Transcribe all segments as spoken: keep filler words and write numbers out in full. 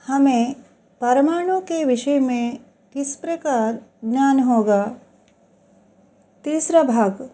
हमें परमाणु के विषय में किस प्रकार ज्ञान होगा। तीसरा भाग।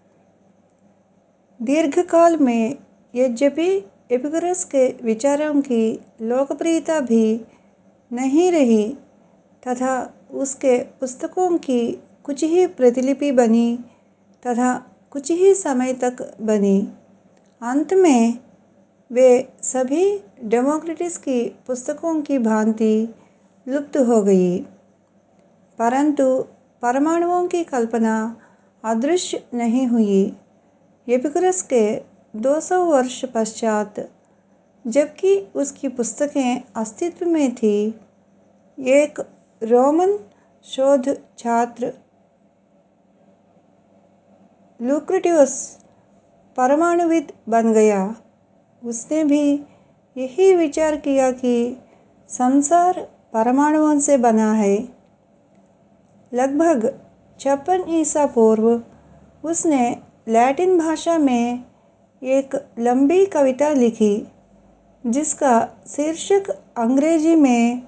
दीर्घकाल में यद्यपि एपिकुरस के विचारों की लोकप्रियता भी नहीं रही तथा उसके पुस्तकों की कुछ ही प्रतिलिपि बनी तथा कुछ ही समय तक बनी। अंत में वे सभी डेमोक्रिटस की पुस्तकों की भांति लुप्त हो गई। परंतु परमाणुओं की कल्पना अदृश्य नहीं हुई। एपिकुरस के दो सौ वर्ष पश्चात, जबकि उसकी पुस्तकें अस्तित्व में थी, एक रोमन शोध छात्र लुक्रेटियस परमाणुविद बन गया। उसने भी यही विचार किया कि संसार परमाणुओं से बना है। लगभग छप्पन ईसा पूर्व उसने लैटिन भाषा में एक लंबी कविता लिखी जिसका शीर्षक अंग्रेजी में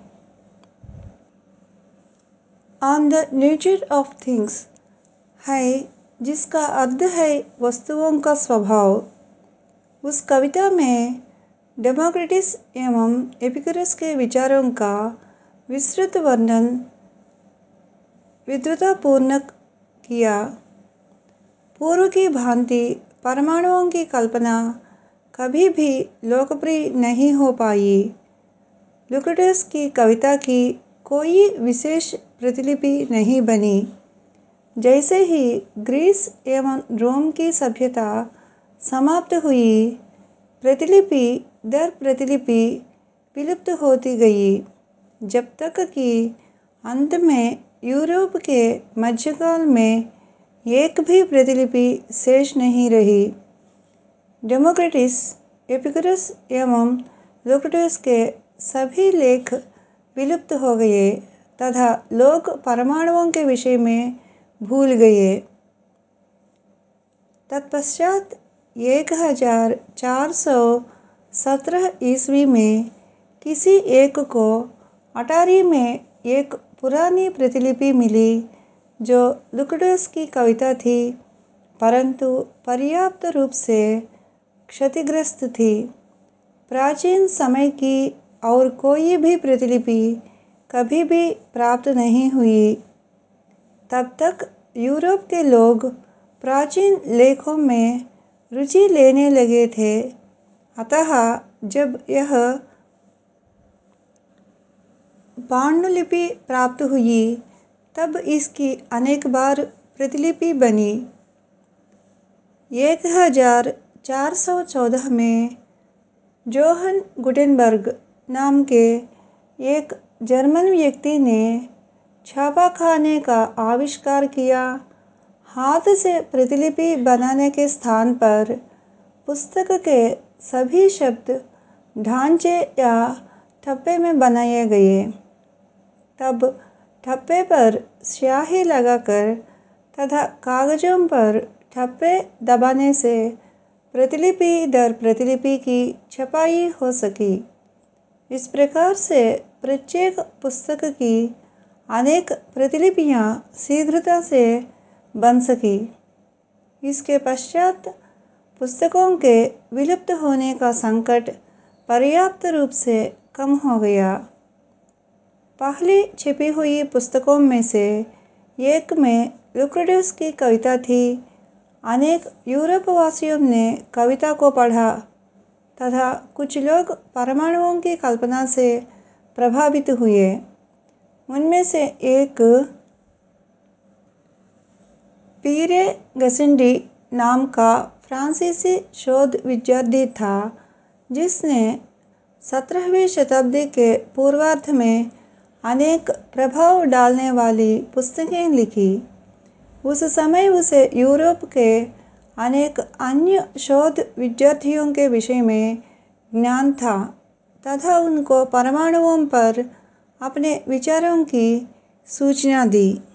on the nature of things है, जिसका अर्थ है वस्तुओं का स्वभाव। उस कविता में डेमोक्रिटस एवं एपिकुरस के विचारों का विस्तृत वर्णन विद्वतापूर्वक किया। पूर्व की भांति परमाणुओं की कल्पना कभी भी लोकप्रिय नहीं हो पाई। लुक्रेटियस की कविता की कोई विशेष प्रतिलिपि नहीं बनी। जैसे ही ग्रीस एवं रोम की सभ्यता समाप्त हुई, प्रतिलिपि दर प्रतिलिपि विलुप्त होती गई, जब तक कि अंत में यूरोप के मध्यकाल में एक भी प्रतिलिपि शेष नहीं रही। डेमोक्रिटस, एपिकुरस एवं लुक्रेटियस के सभी लेख विलुप्त हो गए तथा लोग परमाणुओं के विषय में भूल गए। तत्पश्चात एक हजार चार सौ सत्रह ईस्वी में किसी एक को अटारी में एक पुरानी प्रतिलिपि मिली जो लुक्रेटियस की कविता थी, परंतु पर्याप्त रूप से क्षतिग्रस्त थी। प्राचीन समय की और कोई भी प्रतिलिपि कभी भी प्राप्त नहीं हुई। तब तक यूरोप के लोग प्राचीन लेखों में रुचि लेने लगे थे। अतः जब यह पांडुलिपि प्राप्त हुई, तब इसकी अनेक बार प्रतिलिपि बनी। एक हजार चार सौ चौदह में जोहन गुटेनबर्ग नाम के एक जर्मन व्यक्ति ने छापाखाने का आविष्कार किया। हाथ से प्रतिलिपि बनाने के स्थान पर पुस्तक के सभी शब्द ढांचे या ठप्पे में बनाए गए। तब ठप्पे पर स्याही लगाकर तथा कागजों पर ठप्पे दबाने से प्रतिलिपि दर प्रतिलिपि की छपाई हो सकी। इस प्रकार से प्रत्येक पुस्तक की अनेक प्रतिलिपियां शीघ्रता से बन सकी। इसके पश्चात पुस्तकों के विलुप्त होने का संकट पर्याप्त रूप से कम हो गया। पहली छिपी हुई पुस्तकों में से एक में लुक्रेटियस की कविता थी। अनेक यूरोपवासियों ने कविता को पढ़ा तथा कुछ लोग परमाणुओं की कल्पना से प्रभावित हुए। उनमें से एक पीरे गसेंडी नाम का फ्रांसीसी शोध विद्यार्थी था, जिसने सत्रहवीं शताब्दी के पूर्वार्ध में अनेक प्रभाव डालने वाली पुस्तकें लिखी। उस समय उसे यूरोप के अनेक अन्य शोध विद्यार्थियों के विषय में ज्ञान था तथा उनको परमाणुओं पर अपने विचारों की सूचना दी।